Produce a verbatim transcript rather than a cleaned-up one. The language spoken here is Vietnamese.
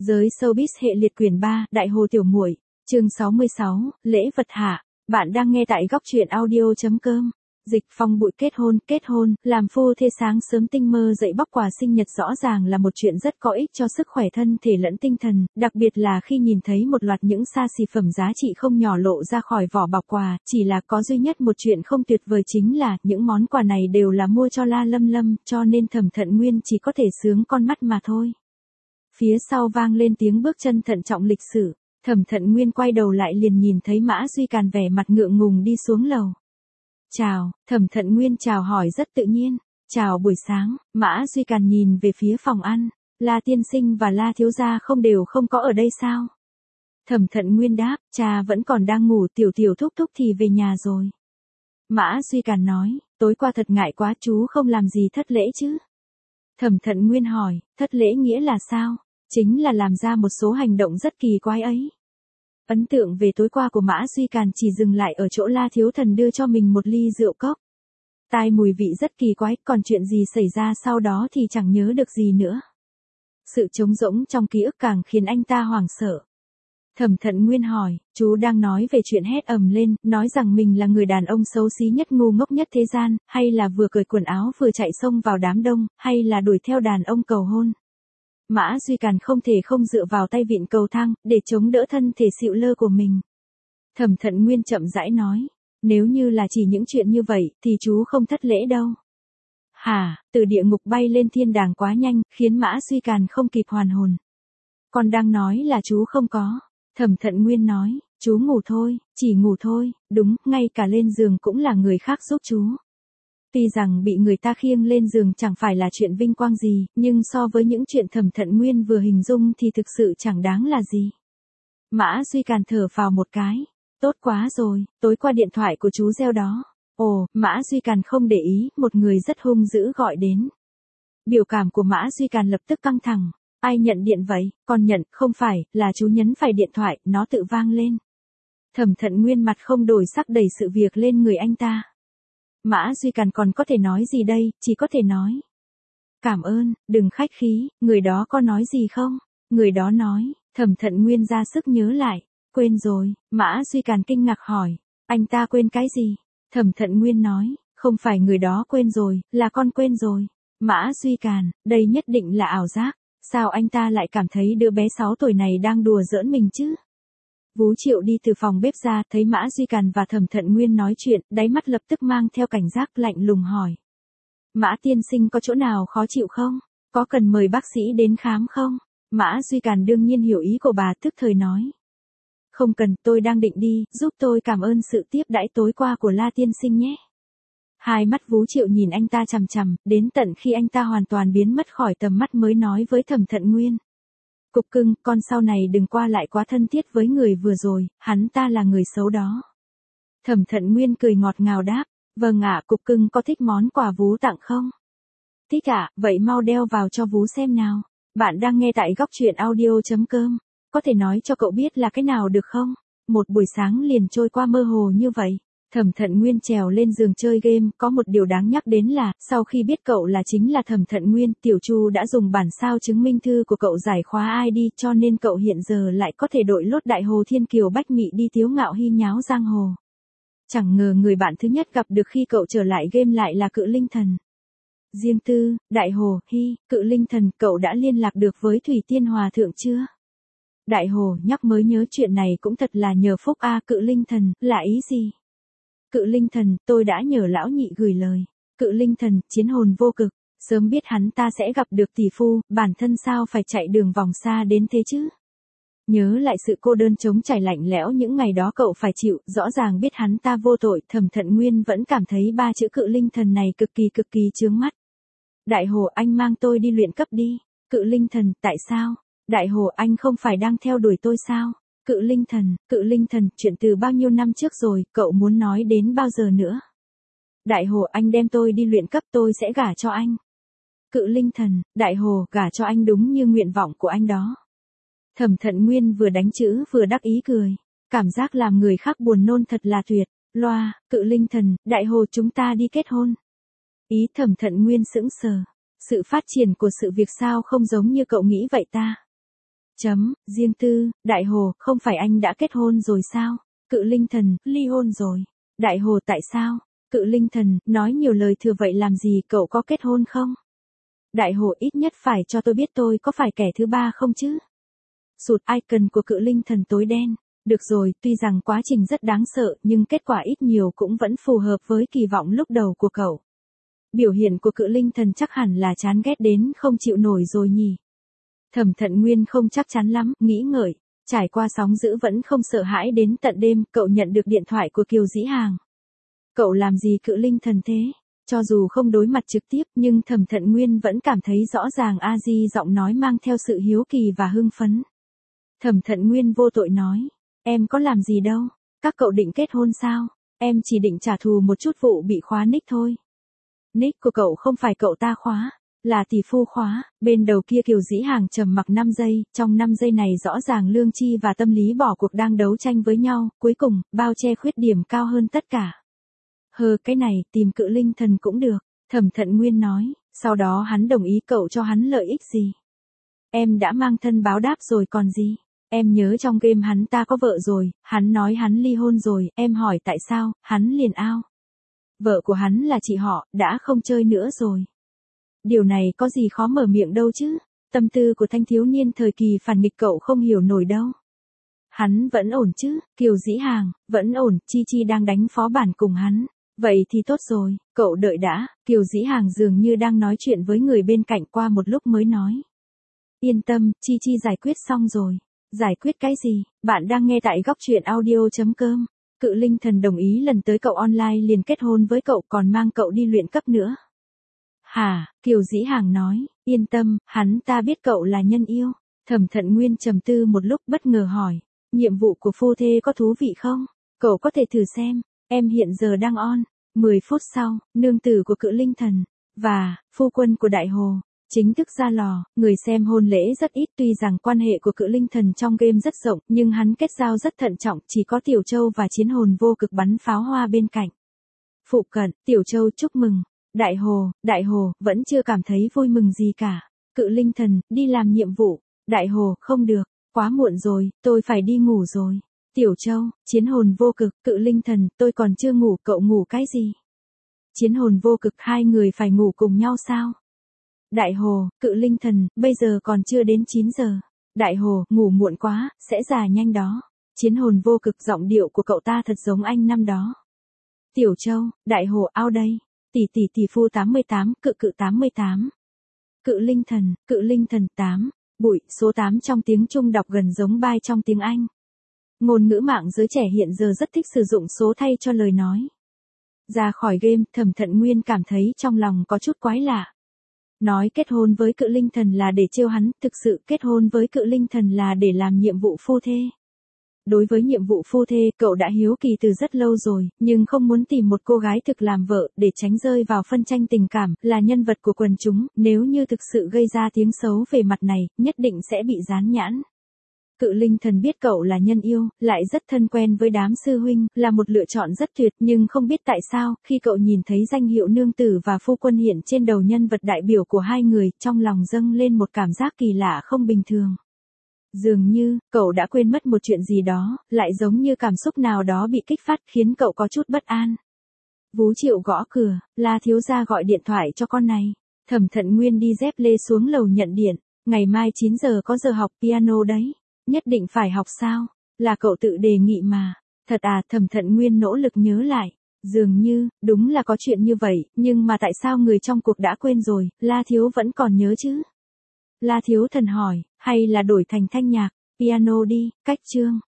Giới showbiz hệ liệt quyển ba, Đại Hồ Tiểu Muội, chương sáu mươi sáu, lễ vật hạ. Bạn đang nghe tại góc truyện audio chấm com. Dịch Phong bụi kết hôn, kết hôn, làm phu thê sáng sớm tinh mơ dậy bóc quà sinh nhật rõ ràng là một chuyện rất có ích cho sức khỏe thân thể lẫn tinh thần, đặc biệt là khi nhìn thấy một loạt những xa xỉ phẩm giá trị không nhỏ lộ ra khỏi vỏ bọc quà, chỉ là có duy nhất một chuyện không tuyệt vời chính là những món quà này đều là mua cho La Lâm Lâm, cho nên Thẩm Thận Nguyên chỉ có thể sướng con mắt mà thôi. Phía sau vang lên tiếng bước chân thận trọng lịch sử, Thẩm Thận Nguyên quay đầu lại liền nhìn thấy Mã Duy Càn vẻ mặt ngượng ngùng đi xuống lầu. Chào, Thẩm Thận Nguyên chào hỏi rất tự nhiên. Chào buổi sáng. Mã Duy Càn nhìn về phía phòng ăn. La tiên sinh và La thiếu gia không đều không có ở đây sao? Thẩm Thận Nguyên đáp, cha vẫn còn đang ngủ, tiểu tiểu thúc thúc thì về nhà rồi. Mã Duy Càn nói, tối qua thật ngại quá, chú không làm gì thất lễ chứ? Thẩm Thận Nguyên hỏi, thất lễ nghĩa là sao? Chính là làm ra một số hành động rất kỳ quái ấy. Ấn tượng về tối qua của Mã Duy Càn chỉ dừng lại ở chỗ La thiếu thần đưa cho mình một ly rượu cốc. Tai mùi vị rất kỳ quái, còn chuyện gì xảy ra sau đó thì chẳng nhớ được gì nữa. Sự trống rỗng trong ký ức càng khiến anh ta hoảng sợ. Thẩm Thận Nguyên hỏi, chú đang nói về chuyện hét ầm lên, nói rằng mình là người đàn ông xấu xí nhất ngu ngốc nhất thế gian, hay là vừa cởi quần áo vừa chạy xông vào đám đông, hay là đuổi theo đàn ông cầu hôn? Mã Duy Càn không thể không dựa vào tay vịn cầu thang, để chống đỡ thân thể xịu lơ của mình. Thẩm Thận Nguyên chậm rãi nói, nếu như là chỉ những chuyện như vậy, thì chú không thất lễ đâu. Hả, từ địa ngục bay lên thiên đàng quá nhanh, khiến Mã Duy Càn không kịp hoàn hồn. Con đang nói là chú không có. Thẩm Thận Nguyên nói, chú ngủ thôi, chỉ ngủ thôi, đúng, ngay cả lên giường cũng là người khác giúp chú. Tuy rằng bị người ta khiêng lên giường chẳng phải là chuyện vinh quang gì, nhưng so với những chuyện Thẩm Thận Nguyên vừa hình dung thì thực sự chẳng đáng là gì. Mã Duy Càn thở phào một cái. Tốt quá rồi, tối qua điện thoại của chú reo đó. Ồ, Mã Duy Càn không để ý, một người rất hung dữ gọi đến. Biểu cảm của Mã Duy Càn lập tức căng thẳng. Ai nhận điện vậy? Con nhận, không phải, là chú nhấn phải điện thoại, nó tự vang lên. Thẩm Thận Nguyên mặt không đổi sắc đẩy sự việc lên người anh ta. Mã Duy Càn còn có thể nói gì đây, chỉ có thể nói. Cảm ơn, đừng khách khí, người đó có nói gì không? Người đó nói, Thẩm Thận Nguyên ra sức nhớ lại. Quên rồi, Mã Duy Càn kinh ngạc hỏi, anh ta quên cái gì? Thẩm Thận Nguyên nói, không phải người đó quên rồi, là con quên rồi. Mã Duy Càn, đây nhất định là ảo giác, sao anh ta lại cảm thấy đứa bé sáu tuổi này đang đùa giỡn mình chứ? Vú Triệu đi từ phòng bếp ra, thấy Mã Duy Càn và Thẩm Thận Nguyên nói chuyện, đáy mắt lập tức mang theo cảnh giác lạnh lùng hỏi. Mã tiên sinh có chỗ nào khó chịu không? Có cần mời bác sĩ đến khám không? Mã Duy Càn đương nhiên hiểu ý của bà, tức thời nói. Không cần, tôi đang định đi, giúp tôi cảm ơn sự tiếp đãi tối qua của La tiên sinh nhé. Hai mắt Vú Triệu nhìn anh ta chằm chằm, đến tận khi anh ta hoàn toàn biến mất khỏi tầm mắt mới nói với Thẩm Thận Nguyên. Cục cưng, con sau này đừng qua lại quá thân thiết với người vừa rồi, hắn ta là người xấu đó. Thẩm Thận Nguyên cười ngọt ngào đáp, vâng ạ, cục cưng có thích món quà Vú tặng không? Thích ạ, vậy mau đeo vào cho Vú xem nào. Bạn đang nghe tại góc truyện audio chấm com. Có thể nói cho cậu biết là cái nào được không? Một buổi sáng liền trôi qua mơ hồ như vậy. Thẩm Thận Nguyên trèo lên giường chơi game, có một điều đáng nhắc đến là, sau khi biết cậu là chính là Thẩm Thận Nguyên, Tiểu Chu đã dùng bản sao chứng minh thư của cậu giải khóa i đê, cho nên cậu hiện giờ lại có thể đội lốt Đại Hồ Thiên Kiều Bách Mị đi tiếu ngạo hy nháo giang hồ. Chẳng ngờ người bạn thứ nhất gặp được khi cậu trở lại game lại là Cự Linh Thần. Riêng tư, Đại Hồ, Hy, Cự Linh Thần, cậu đã liên lạc được với Thủy Tiên Hòa Thượng chưa? Đại Hồ, nhắc mới nhớ chuyện này cũng thật là nhờ phúc a. Cự Linh Thần, là ý gì? Cự Linh Thần, tôi đã nhờ lão nhị gửi lời. Cự Linh Thần, chiến hồn vô cực, sớm biết hắn ta sẽ gặp được tỷ phu, bản thân sao phải chạy đường vòng xa đến thế chứ? Nhớ lại sự cô đơn trống trải lạnh lẽo những ngày đó cậu phải chịu, rõ ràng biết hắn ta vô tội, Thẩm Thận Nguyên vẫn cảm thấy ba chữ Cự Linh Thần này cực kỳ cực kỳ chướng mắt. Đại Hồ, anh mang tôi đi luyện cấp đi. Cự Linh Thần, tại sao? Đại Hồ, anh không phải đang theo đuổi tôi sao? Cự Linh Thần, Cự Linh Thần, chuyện từ bao nhiêu năm trước rồi, cậu muốn nói đến bao giờ nữa? Đại Hồ, anh đem tôi đi luyện cấp, tôi sẽ gả cho anh. Cự Linh Thần, Đại Hồ, gả cho anh đúng như nguyện vọng của anh đó. Thẩm Thận Nguyên vừa đánh chữ vừa đắc ý cười. Cảm giác làm người khác buồn nôn thật là tuyệt. Loa, Cự Linh Thần, Đại Hồ, chúng ta đi kết hôn. Ý Thẩm Thận Nguyên sững sờ. Sự phát triển của sự việc sao không giống như cậu nghĩ vậy ta? Chấm, riêng tư, Đại Hồ, không phải anh đã kết hôn rồi sao? Cự Linh Thần, ly hôn rồi. Đại Hồ, tại sao? Cự Linh Thần, nói nhiều lời thừa vậy làm gì, cậu có kết hôn không? Đại Hồ, ít nhất phải cho tôi biết tôi có phải kẻ thứ ba không chứ? Sụt icon của Cự Linh Thần tối đen. Được rồi, tuy rằng quá trình rất đáng sợ nhưng kết quả ít nhiều cũng vẫn phù hợp với kỳ vọng lúc đầu của cậu. Biểu hiện của Cự Linh Thần chắc hẳn là chán ghét đến không chịu nổi rồi nhỉ. Thẩm Thận Nguyên không chắc chắn lắm, nghĩ ngợi. Trải qua sóng dữ vẫn không sợ hãi đến tận đêm, cậu nhận được điện thoại của Kiều Dĩ Hàng. Cậu làm gì Cự Linh Thần thế? Cho dù không đối mặt trực tiếp nhưng Thẩm Thận Nguyên vẫn cảm thấy rõ ràng A Di giọng nói mang theo sự hiếu kỳ và hưng phấn. Thẩm Thận Nguyên vô tội nói. Em có làm gì đâu. Các cậu định kết hôn sao? Em chỉ định trả thù một chút vụ bị khóa nick thôi. Nick của cậu không phải cậu ta khóa. Là tỷ phu khóa. Bên đầu kia Kiều Dĩ Hàng trầm mặc năm giây. Trong năm giây này rõ ràng lương tri và tâm lý bỏ cuộc đang đấu tranh với nhau. Cuối cùng, bao che khuyết điểm cao hơn tất cả. Hờ, cái này, tìm Cự Linh Thần cũng được. Thẩm Thận Nguyên nói. Sau đó hắn đồng ý cậu cho hắn lợi ích gì? Em đã mang thân báo đáp rồi còn gì? Em nhớ trong game hắn ta có vợ rồi, hắn nói hắn ly hôn rồi, em hỏi tại sao, hắn liền ao. Vợ của hắn là chị họ, đã không chơi nữa rồi. Điều này có gì khó mở miệng đâu chứ, tâm tư của thanh thiếu niên thời kỳ phản nghịch cậu không hiểu nổi đâu. Hắn vẫn ổn chứ, Kiều Dĩ Hàng, vẫn ổn, Chi Chi đang đánh phó bản cùng hắn. Vậy thì tốt rồi, cậu đợi đã, Kiều Dĩ Hàng dường như đang nói chuyện với người bên cạnh qua một lúc mới nói. Yên tâm, Chi Chi giải quyết xong rồi. Giải quyết cái gì? Bạn đang nghe tại góc truyện audio.com. Cự Linh Thần đồng ý lần tới cậu online liền kết hôn với cậu còn mang cậu đi luyện cấp nữa. Hả? Kiều Dĩ Hàng nói, yên tâm, hắn ta biết cậu là nhân yêu. Thẩm Thận Nguyên trầm tư một lúc bất ngờ hỏi, nhiệm vụ của phu thê có thú vị không? Cậu có thể thử xem, em hiện giờ đang on. mười phút sau, nương tử của Cự Linh Thần, và, phu quân của Đại Hồ. Chính thức ra lò, người xem hôn lễ rất ít tuy rằng quan hệ của Cự Linh Thần trong game rất rộng nhưng hắn kết giao rất thận trọng chỉ có Tiểu Châu và Chiến Hồn Vô Cực bắn pháo hoa bên cạnh. Phụ cận, Tiểu Châu chúc mừng. Đại Hồ, Đại Hồ, vẫn chưa cảm thấy vui mừng gì cả. Cự Linh Thần, đi làm nhiệm vụ. Đại Hồ, không được, quá muộn rồi, tôi phải đi ngủ rồi. Tiểu Châu, Chiến Hồn Vô Cực, Cự Linh Thần, tôi còn chưa ngủ, cậu ngủ cái gì? Chiến Hồn Vô Cực, hai người phải ngủ cùng nhau sao? Đại Hồ, Cự Linh Thần, bây giờ còn chưa đến chín giờ. Đại Hồ, ngủ muộn quá, sẽ già nhanh đó. Chiến Hồn Vô Cực, giọng điệu của cậu ta thật giống anh năm đó. Tiểu Châu, Đại Hồ, ao đây. Tỷ tỷ tỷ phu tám mươi tám, Cự Cự tám mươi tám. Cự Linh Thần, Cự Linh Thần tám. Bụi, số tám trong tiếng Trung đọc gần giống bai trong tiếng Anh. Ngôn ngữ mạng giới trẻ hiện giờ rất thích sử dụng số thay cho lời nói. Ra khỏi game, Thẩm Thận Nguyên cảm thấy trong lòng có chút quái lạ. Nói kết hôn với Cự Linh Thần là để trêu hắn, thực sự kết hôn với Cự Linh Thần là để làm nhiệm vụ phu thê. Đối với nhiệm vụ phu thê, cậu đã hiếu kỳ từ rất lâu rồi, nhưng không muốn tìm một cô gái thực làm vợ, để tránh rơi vào phân tranh tình cảm, là nhân vật của quần chúng, nếu như thực sự gây ra tiếng xấu về mặt này, nhất định sẽ bị dán nhãn. Cự Linh Thần biết cậu là nhân yêu, lại rất thân quen với đám sư huynh, là một lựa chọn rất tuyệt, nhưng không biết tại sao, khi cậu nhìn thấy danh hiệu nương tử và phu quân hiện trên đầu nhân vật đại biểu của hai người, trong lòng dâng lên một cảm giác kỳ lạ không bình thường. Dường như, cậu đã quên mất một chuyện gì đó, lại giống như cảm xúc nào đó bị kích phát khiến cậu có chút bất an. Vú Triệu gõ cửa, La thiếu gia gọi điện thoại cho con này. Thẩm Thận Nguyên đi dép lê xuống lầu nhận điện, ngày mai chín giờ có giờ học piano đấy. Nhất định phải học sao? Là cậu tự đề nghị mà. Thật à, Thẩm Thận Nguyên nỗ lực nhớ lại. Dường như, đúng là có chuyện như vậy, nhưng mà tại sao người trong cuộc đã quên rồi, La Thiếu vẫn còn nhớ chứ? La Thiếu Thần hỏi, hay là đổi thành thanh nhạc, piano đi, cách chương.